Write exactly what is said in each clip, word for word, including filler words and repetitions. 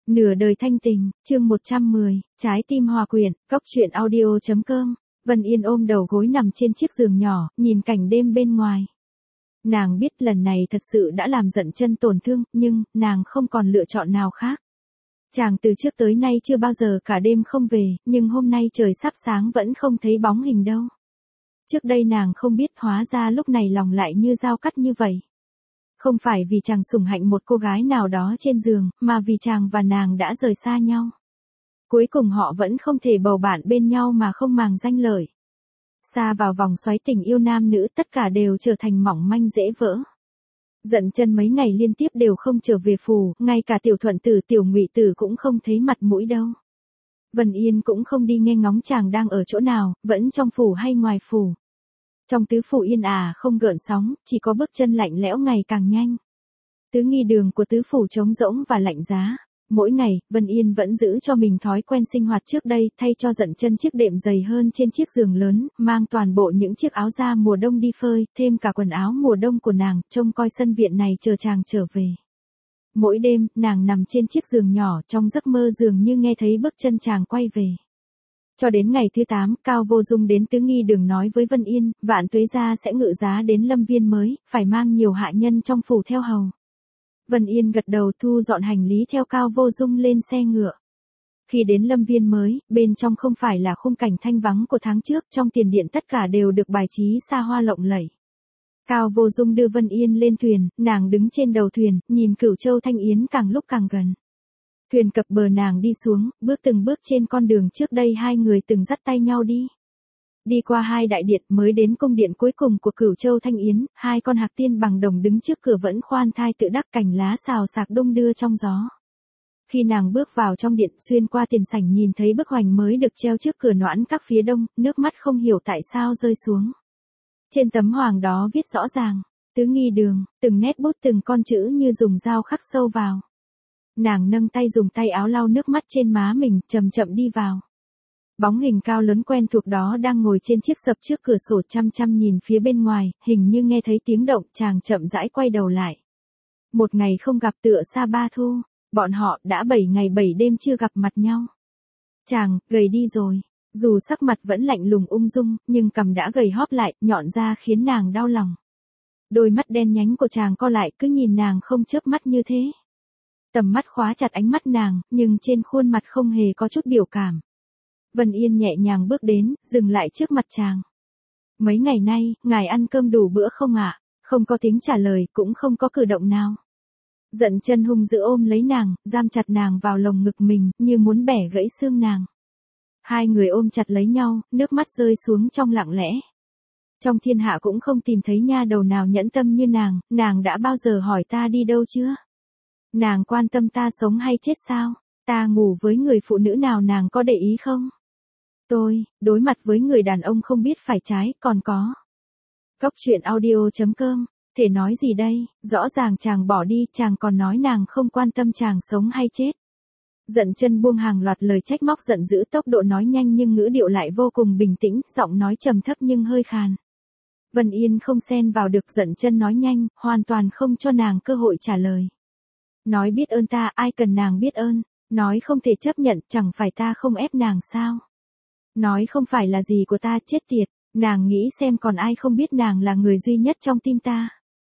Nửa đời thanh tình, chương một trăm mười, trái tim hòa quyện, góc truyện audio.com. Vân Yên ôm đầu gối nằm trên chiếc giường nhỏ, nhìn cảnh đêm bên ngoài. Nàng biết lần này thật sự đã làm giận chân tổn thương, nhưng, nàng không còn lựa chọn nào khác. Chàng từ trước tới nay chưa bao giờ cả đêm không về, nhưng hôm nay trời sắp sáng vẫn không thấy bóng hình đâu. Trước đây nàng không biết, hóa ra lúc này lòng lại như dao cắt như vậy. Không phải vì chàng sủng hạnh một cô gái nào đó trên giường, mà vì chàng và nàng đã rời xa nhau. Cuối cùng họ vẫn không thể bầu bạn bên nhau mà không màng danh lợi. Xa vào vòng xoáy tình yêu nam nữ, tất cả đều trở thành mỏng manh dễ vỡ. Giận chân mấy ngày liên tiếp đều không trở về phủ, ngay cả Tiểu Thuận Tử Tiểu Ngụy Tử cũng không thấy mặt mũi đâu. Vân Yên cũng không đi nghe ngóng chàng đang ở chỗ nào, vẫn trong phủ hay ngoài phủ. Trong tứ phủ yên ả không gợn sóng, chỉ có bước chân lạnh lẽo ngày càng nhanh. Tứ nghi đường của tứ phủ trống rỗng và lạnh giá. Mỗi ngày, Vân Yên vẫn giữ cho mình thói quen sinh hoạt trước đây, thay cho giận chân chiếc đệm dày hơn trên chiếc giường lớn, mang toàn bộ những chiếc áo da mùa đông đi phơi, thêm cả quần áo mùa đông của nàng, trông coi sân viện này chờ chàng trở về. Mỗi đêm, nàng nằm trên chiếc giường nhỏ, trong giấc mơ dường như nghe thấy bước chân chàng quay về. Cho đến ngày thứ tám, Cao Vô Dung đến tứ nghi đường nói với Vân Yên, Vạn Tuế gia sẽ ngự giá đến Lâm Viên mới, phải mang nhiều hạ nhân trong phủ theo hầu. Vân Yên gật đầu thu dọn hành lý theo Cao Vô Dung lên xe ngựa. Khi đến Lâm Viên mới, bên trong không phải là khung cảnh thanh vắng của tháng trước, trong tiền điện tất cả đều được bài trí xa hoa lộng lẫy. Cao Vô Dung đưa Vân Yên lên thuyền, nàng đứng trên đầu thuyền, nhìn Cửu Châu Thanh Yến càng lúc càng gần. Thuyền cập bờ, nàng đi xuống, bước từng bước trên con đường trước đây hai người từng dắt tay nhau đi. Đi qua hai đại điện mới đến cung điện cuối cùng của Cửu Châu Thanh Yến, hai con hạc tiên bằng đồng đứng trước cửa vẫn khoan thai tự đắc, cành lá xào xạc đung đưa trong gió. Khi nàng bước vào trong điện, xuyên qua tiền sảnh nhìn thấy bức hoành mới được treo trước cửa noãn các phía đông, nước mắt không hiểu tại sao rơi xuống. Trên tấm hoàng đó viết rõ ràng, tứ nghi đường, từng nét bút từng con chữ như dùng dao khắc sâu vào. Nàng nâng tay dùng tay áo lau nước mắt trên má mình, chậm chậm đi vào. Bóng hình cao lớn quen thuộc đó đang ngồi trên chiếc sập trước cửa sổ chăm chăm nhìn phía bên ngoài, hình như nghe thấy tiếng động, chàng chậm rãi quay đầu lại. Một ngày không gặp tựa xa ba thu, bọn họ đã bảy ngày bảy đêm chưa gặp mặt nhau. Chàng, gầy đi rồi, dù sắc mặt vẫn lạnh lùng ung dung, nhưng cằm đã gầy hóp lại, nhọn ra khiến nàng đau lòng. Đôi mắt đen nhánh của chàng co lại, cứ nhìn nàng không chớp mắt như thế. Tầm mắt khóa chặt ánh mắt nàng, nhưng trên khuôn mặt không hề có chút biểu cảm. Vân Yên nhẹ nhàng bước đến, dừng lại trước mặt chàng. Mấy ngày nay, ngài ăn cơm đủ bữa không ạ? Không có tiếng trả lời, cũng không có cử động nào. Giận chân hung dữ ôm lấy nàng, giam chặt nàng vào lồng ngực mình, như muốn bẻ gãy xương nàng. Hai người ôm chặt lấy nhau, nước mắt rơi xuống trong lặng lẽ. Trong thiên hạ cũng không tìm thấy nha đầu nào nhẫn tâm như nàng, nàng đã bao giờ hỏi ta đi đâu chưa? Nàng quan tâm ta sống hay chết sao? Ta ngủ với người phụ nữ nào nàng có để ý không? Tôi, đối mặt với người đàn ông không biết phải trái, còn có. Góc truyện audio.com, thể nói gì đây, rõ ràng chàng bỏ đi, chàng còn nói nàng không quan tâm chàng sống hay chết. Giận chân buông hàng loạt lời trách móc giận dữ, tốc độ nói nhanh nhưng ngữ điệu lại vô cùng bình tĩnh, giọng nói trầm thấp nhưng hơi khàn. Vân Yên không xen vào được, giận chân nói nhanh, hoàn toàn không cho nàng cơ hội trả lời. Nói biết ơn ta, ai cần nàng biết ơn. Nói không thể chấp nhận, chẳng phải ta không ép nàng sao? Nói không phải là gì của ta, chết tiệt. Nàng nghĩ xem còn ai không biết nàng là người duy nhất trong tim ta.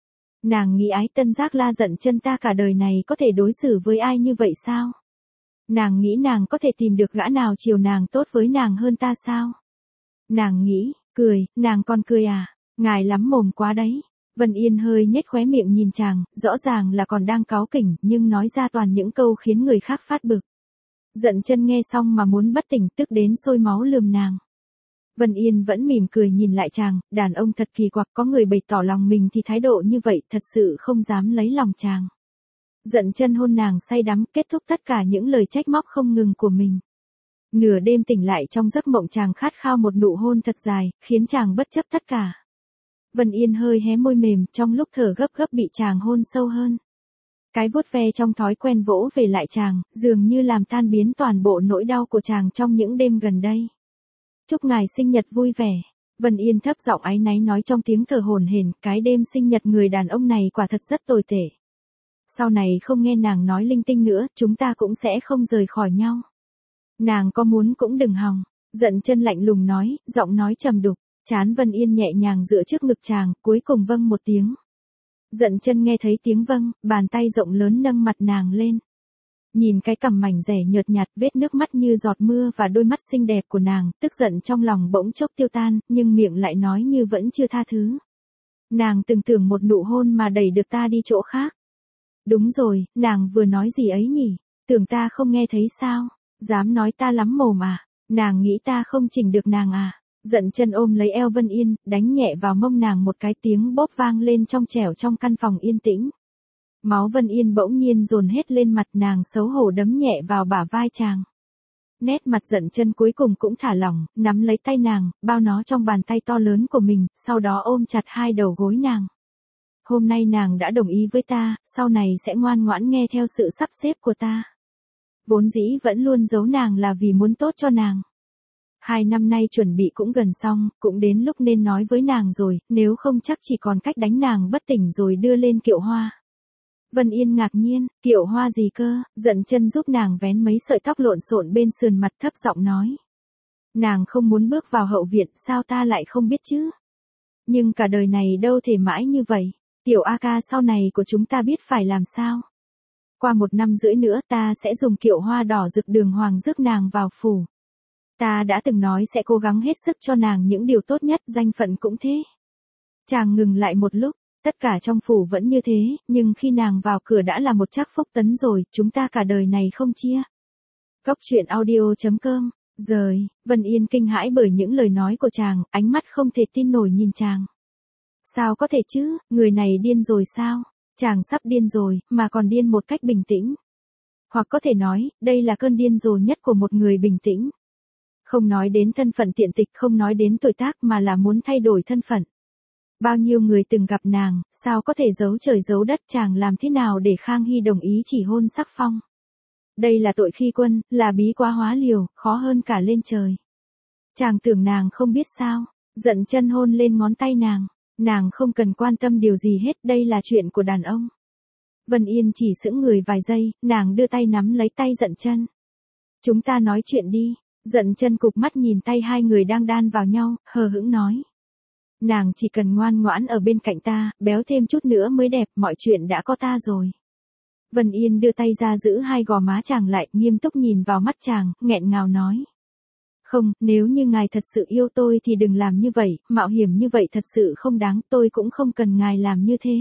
Nàng nghĩ Ái Tân Giác La giận chân ta cả đời này có thể đối xử với ai như vậy sao? Nàng nghĩ nàng có thể tìm được gã nào chiều nàng tốt với nàng hơn ta sao? Nàng nghĩ, cười, nàng còn cười à? Ngài lắm mồm quá đấy. Vân Yên hơi nhếch khóe miệng nhìn chàng, rõ ràng là còn đang cáu kỉnh, nhưng nói ra toàn những câu khiến người khác phát bực. Giận chân nghe xong mà muốn bất tỉnh, tức đến sôi máu lườm nàng. Vân Yên vẫn mỉm cười nhìn lại chàng, đàn ông thật kỳ quặc, có người bày tỏ lòng mình thì thái độ như vậy, thật sự không dám lấy lòng chàng. Giận chân hôn nàng say đắm, kết thúc tất cả những lời trách móc không ngừng của mình. Nửa đêm tỉnh lại trong giấc mộng, chàng khát khao một nụ hôn thật dài, khiến chàng bất chấp tất cả. Vân Yên hơi hé môi mềm, trong lúc thở gấp gấp bị chàng hôn sâu hơn. Cái vuốt ve trong thói quen vỗ về lại chàng, dường như làm tan biến toàn bộ nỗi đau của chàng trong những đêm gần đây. Chúc ngài sinh nhật vui vẻ. Vân Yên thấp giọng áy náy nói trong tiếng thở hổn hển, cái đêm sinh nhật người đàn ông này quả thật rất tồi tệ. Sau này không nghe nàng nói linh tinh nữa, chúng ta cũng sẽ không rời khỏi nhau. Nàng có muốn cũng đừng hòng. Dận Chân lạnh lùng nói, giọng nói trầm đục. Trán Vân Yên nhẹ nhàng dựa trước ngực chàng, cuối cùng vâng một tiếng. Dận Chân nghe thấy tiếng vâng, bàn tay rộng lớn nâng mặt nàng lên. Nhìn cái cằm mảnh rẻ nhợt nhạt, vết nước mắt như giọt mưa và đôi mắt xinh đẹp của nàng, tức giận trong lòng bỗng chốc tiêu tan, nhưng miệng lại nói như vẫn chưa tha thứ. Nàng từng tưởng một nụ hôn mà đẩy được ta đi chỗ khác. Đúng rồi, nàng vừa nói gì ấy nhỉ? Tưởng ta không nghe thấy sao? Dám nói ta lắm mồm à? Nàng nghĩ ta không chỉnh được nàng à? Dận Chân ôm lấy eo Vân Yên, đánh nhẹ vào mông nàng một cái, tiếng bóp vang lên trong trẻo trong căn phòng yên tĩnh. Máu Vân Yên bỗng nhiên dồn hết lên mặt, nàng xấu hổ đấm nhẹ vào bả vai chàng. Nét mặt Dận Chân cuối cùng cũng thả lỏng, nắm lấy tay nàng, bao nó trong bàn tay to lớn của mình, sau đó ôm chặt hai đầu gối nàng. Hôm nay nàng đã đồng ý với ta, sau này sẽ ngoan ngoãn nghe theo sự sắp xếp của ta. Vốn dĩ vẫn luôn giấu nàng là vì muốn tốt cho nàng. Hai năm nay chuẩn bị cũng gần xong, cũng đến lúc nên nói với nàng rồi, nếu không chắc chỉ còn cách đánh nàng bất tỉnh rồi đưa lên kiệu hoa. Vân Yên ngạc nhiên, kiệu hoa gì cơ? Dận Chân giúp nàng vén mấy sợi tóc lộn xộn bên sườn mặt, thấp giọng nói. Nàng không muốn bước vào hậu viện, sao ta lại không biết chứ? Nhưng cả đời này đâu thể mãi như vậy. Tiểu A ca sau này của chúng ta biết phải làm sao? Qua một năm rưỡi nữa ta sẽ dùng kiệu hoa đỏ rực đường hoàng rước nàng vào phủ. Ta đã từng nói sẽ cố gắng hết sức cho nàng những điều tốt nhất, danh phận cũng thế. Chàng ngừng lại một lúc, tất cả trong phủ vẫn như thế, nhưng khi nàng vào cửa đã là một trắc phúc tấn rồi, chúng ta cả đời này không chia. Góc truyện audio chấm com. Rời, Vân Yên kinh hãi bởi những lời nói của chàng, ánh mắt không thể tin nổi nhìn chàng. Sao có thể chứ, người này điên rồi sao? Chàng sắp điên rồi, mà còn điên một cách bình tĩnh. Hoặc có thể nói, đây là cơn điên rồ nhất của một người bình tĩnh. Không nói đến thân phận tiện tịch, không nói đến tuổi tác, mà là muốn thay đổi thân phận. Bao nhiêu người từng gặp nàng, sao có thể giấu trời giấu đất, chàng làm thế nào để Khang Hy đồng ý chỉ hôn Sắc Phong? Đây là tội khi quân, là bí quá hóa liều, khó hơn cả lên trời. Chàng tưởng nàng không biết sao? Dận Chân hôn lên ngón tay nàng. Nàng không cần quan tâm điều gì hết, đây là chuyện của đàn ông. Vân Yên chỉ sững người vài giây, nàng đưa tay nắm lấy tay Dận Chân. Chúng ta nói chuyện đi. Dận Chân cụp mắt nhìn tay hai người đang đan vào nhau, hờ hững nói. Nàng chỉ cần ngoan ngoãn ở bên cạnh ta, béo thêm chút nữa mới đẹp, mọi chuyện đã có ta rồi. Vân Yên đưa tay ra giữ hai gò má chàng lại, nghiêm túc nhìn vào mắt chàng, nghẹn ngào nói. Không, nếu như ngài thật sự yêu tôi thì đừng làm như vậy, mạo hiểm như vậy thật sự không đáng, tôi cũng không cần ngài làm như thế.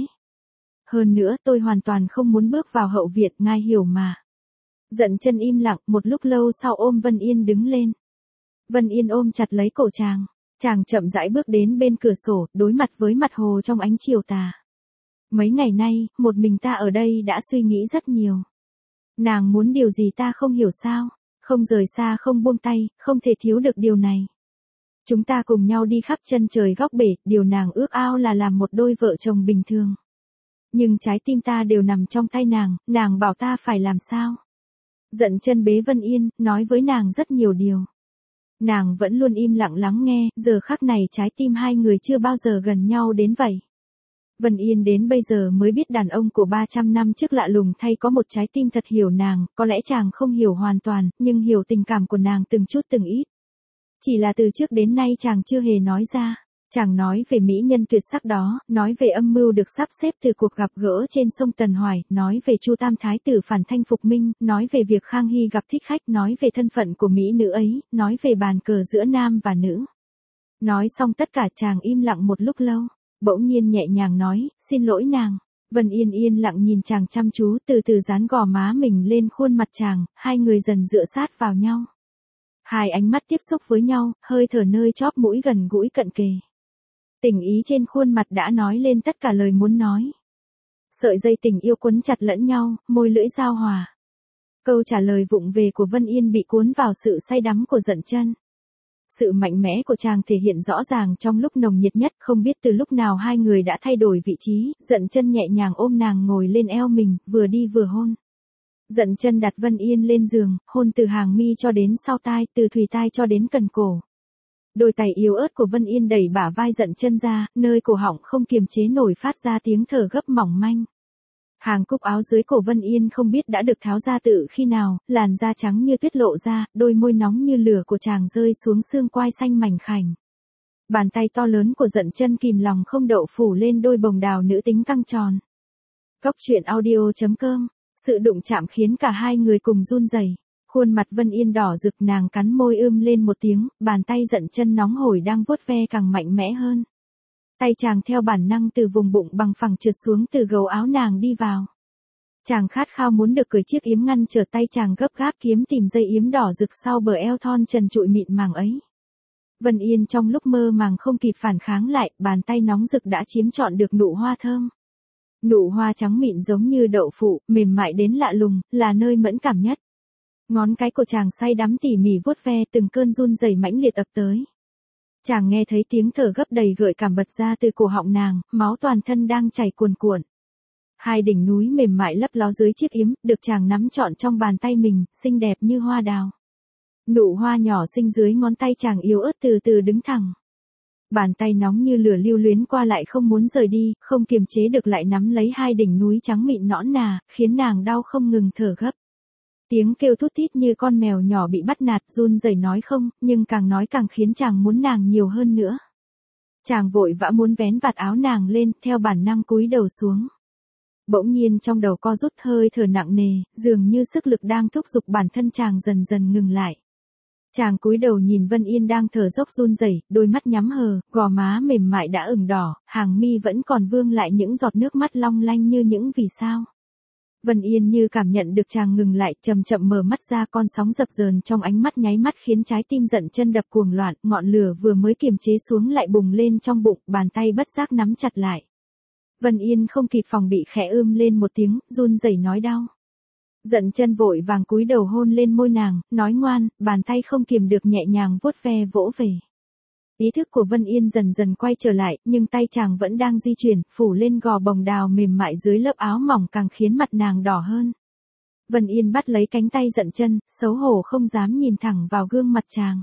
Hơn nữa tôi hoàn toàn không muốn bước vào hậu viện, ngài hiểu mà. Dận Chân im lặng, một lúc lâu sau ôm Vân Yên đứng lên. Vân Yên ôm chặt lấy cổ chàng, chàng chậm rãi bước đến bên cửa sổ, đối mặt với mặt hồ trong ánh chiều tà. Mấy ngày nay, một mình ta ở đây đã suy nghĩ rất nhiều. Nàng muốn điều gì ta không hiểu sao? Không rời xa, không buông tay, không thể thiếu được điều này. Chúng ta cùng nhau đi khắp chân trời góc bể, điều nàng ước ao là làm một đôi vợ chồng bình thường. Nhưng trái tim ta đều nằm trong tay nàng, nàng bảo ta phải làm sao? Dận Chân bế Vân Yên, nói với nàng rất nhiều điều. Nàng vẫn luôn im lặng lắng nghe, giờ khắc này trái tim hai người chưa bao giờ gần nhau đến vậy. Vân Yên đến bây giờ mới biết đàn ông của ba trăm năm trước lạ lùng thay có một trái tim thật hiểu nàng, có lẽ chàng không hiểu hoàn toàn, nhưng hiểu tình cảm của nàng từng chút từng ít. Chỉ là từ trước đến nay chàng chưa hề nói ra. Chàng nói về mỹ nhân tuyệt sắc đó, nói về âm mưu được sắp xếp từ cuộc gặp gỡ trên sông Tần Hoài, nói về Chu Tam Thái tử phản thanh phục minh, nói về việc Khang Hy gặp thích khách, nói về thân phận của mỹ nữ ấy, nói về bàn cờ giữa nam và nữ. Nói xong tất cả chàng im lặng một lúc lâu, bỗng nhiên nhẹ nhàng nói, xin lỗi nàng. Vân Yên yên lặng nhìn chàng chăm chú, từ từ dán gò má mình lên khuôn mặt chàng, hai người dần dựa sát vào nhau. Hai ánh mắt tiếp xúc với nhau, hơi thở nơi chóp mũi gần gũi cận kề. Tình ý trên khuôn mặt đã nói lên tất cả lời muốn nói. Sợi dây tình yêu quấn chặt lẫn nhau, môi lưỡi giao hòa. Câu trả lời vụng về của Vân Yên bị cuốn vào sự say đắm của Dận Chân. Sự mạnh mẽ của chàng thể hiện rõ ràng trong lúc nồng nhiệt nhất, không biết từ lúc nào hai người đã thay đổi vị trí, Dận Chân nhẹ nhàng ôm nàng ngồi lên eo mình, vừa đi vừa hôn. Dận Chân đặt Vân Yên lên giường, hôn từ hàng mi cho đến sau tai, từ thùy tai cho đến cần cổ. Đôi tay yếu ớt của Vân Yên đẩy bả vai Dận Chân ra, nơi cổ họng không kiềm chế nổi phát ra tiếng thở gấp mỏng manh. Hàng cúc áo dưới cổ Vân Yên không biết đã được tháo ra từ khi nào, làn da trắng như tuyết lộ ra, đôi môi nóng như lửa của chàng rơi xuống xương quai xanh mảnh khảnh. Bàn tay to lớn của Dận Chân kìm lòng không đậu phủ lên đôi bồng đào nữ tính căng tròn. Cốc truyện audio chấm com. Sự đụng chạm khiến cả hai người cùng run rẩy. Khuôn mặt Vân Yên đỏ rực, nàng cắn môi ưm lên một tiếng, bàn tay Dận Chân nóng hổi đang vuốt ve càng mạnh mẽ hơn. Tay chàng theo bản năng từ vùng bụng bằng phẳng trượt xuống từ gấu áo nàng đi vào. Chàng khát khao muốn được cởi chiếc yếm ngăn trở tay chàng gấp gáp kiếm tìm dây yếm đỏ rực sau bờ eo thon trần trụi mịn màng ấy. Vân Yên trong lúc mơ màng không kịp phản kháng lại, bàn tay nóng rực đã chiếm trọn được nụ hoa thơm. Nụ hoa trắng mịn giống như đậu phụ, mềm mại đến lạ lùng, là nơi mẫn cảm nhất. Ngón cái của chàng say đắm tỉ mỉ vuốt ve, từng cơn run rẩy mãnh liệt ập tới. Chàng nghe thấy tiếng thở gấp đầy gợi cảm bật ra từ cổ họng nàng, máu toàn thân đang chảy cuồn cuộn. Hai đỉnh núi mềm mại lấp ló dưới chiếc yếm, được chàng nắm trọn trong bàn tay mình, xinh đẹp như hoa đào. Nụ hoa nhỏ xinh dưới ngón tay chàng yếu ớt từ từ đứng thẳng. Bàn tay nóng như lửa lưu luyến qua lại không muốn rời đi, không kiềm chế được lại nắm lấy hai đỉnh núi trắng mịn nõn nà, khiến nàng đau không ngừng thở gấp. Tiếng kêu thút thít như con mèo nhỏ bị bắt nạt, run rẩy nói không, nhưng càng nói càng khiến chàng muốn nàng nhiều hơn nữa. Chàng vội vã muốn vén vạt áo nàng lên, theo bản năng cúi đầu xuống. Bỗng nhiên trong đầu co rút, hơi thở nặng nề, dường như sức lực đang thúc giục bản thân chàng dần dần ngừng lại. Chàng cúi đầu nhìn Vân Yên đang thở dốc run rẩy, đôi mắt nhắm hờ, gò má mềm mại đã ửng đỏ, hàng mi vẫn còn vương lại những giọt nước mắt long lanh như những vì sao. Vân Yên như cảm nhận được chàng ngừng lại, chậm chậm mở mắt ra, con sóng dập dờn trong ánh mắt nháy mắt khiến trái tim Dận Chân đập cuồng loạn, ngọn lửa vừa mới kiềm chế xuống lại bùng lên trong bụng, bàn tay bất giác nắm chặt lại. Vân Yên không kịp phòng bị khẽ ưm lên một tiếng, run rẩy nói đau. Dận Chân vội vàng cúi đầu hôn lên môi nàng, nói ngoan, bàn tay không kiềm được nhẹ nhàng vuốt ve vỗ về. Ý thức của Vân Yên dần dần quay trở lại, nhưng tay chàng vẫn đang di chuyển, phủ lên gò bồng đào mềm mại dưới lớp áo mỏng càng khiến mặt nàng đỏ hơn. Vân Yên bắt lấy cánh tay Dận Chân, xấu hổ không dám nhìn thẳng vào gương mặt chàng.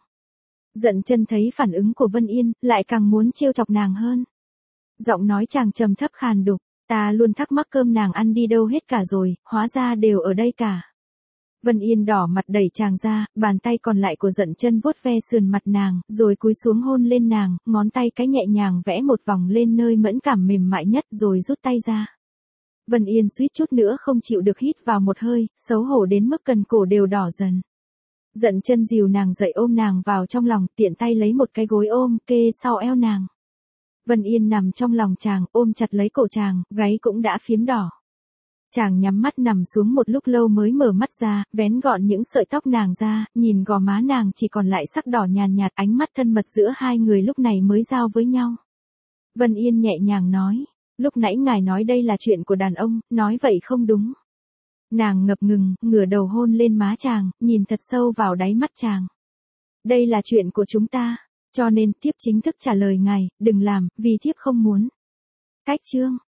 Dận Chân thấy phản ứng của Vân Yên, lại càng muốn trêu chọc nàng hơn. Giọng nói chàng trầm thấp khàn đục, ta luôn thắc mắc cơm nàng ăn đi đâu hết cả rồi, hóa ra đều ở đây cả. Vân Yên đỏ mặt đẩy chàng ra, bàn tay còn lại của Dận Chân vuốt ve sườn mặt nàng, rồi cúi xuống hôn lên nàng, ngón tay cái nhẹ nhàng vẽ một vòng lên nơi mẫn cảm mềm mại nhất rồi rút tay ra. Vân Yên suýt chút nữa không chịu được hít vào một hơi, xấu hổ đến mức cần cổ đều đỏ dần. Dận Chân dìu nàng dậy ôm nàng vào trong lòng, tiện tay lấy một cái gối ôm kê sau eo nàng. Vân Yên nằm trong lòng chàng, ôm chặt lấy cổ chàng, gáy cũng đã phiếm đỏ. Chàng nhắm mắt nằm xuống một lúc lâu mới mở mắt ra, vén gọn những sợi tóc nàng ra, nhìn gò má nàng chỉ còn lại sắc đỏ nhàn nhạt, ánh mắt thân mật giữa hai người lúc này mới giao với nhau. Vân Yên nhẹ nhàng nói, lúc nãy ngài nói đây là chuyện của đàn ông, nói vậy không đúng. Nàng ngập ngừng, ngửa đầu hôn lên má chàng, nhìn thật sâu vào đáy mắt chàng. Đây là chuyện của chúng ta, cho nên thiếp chính thức trả lời ngài, đừng làm, vì thiếp không muốn. Cách chương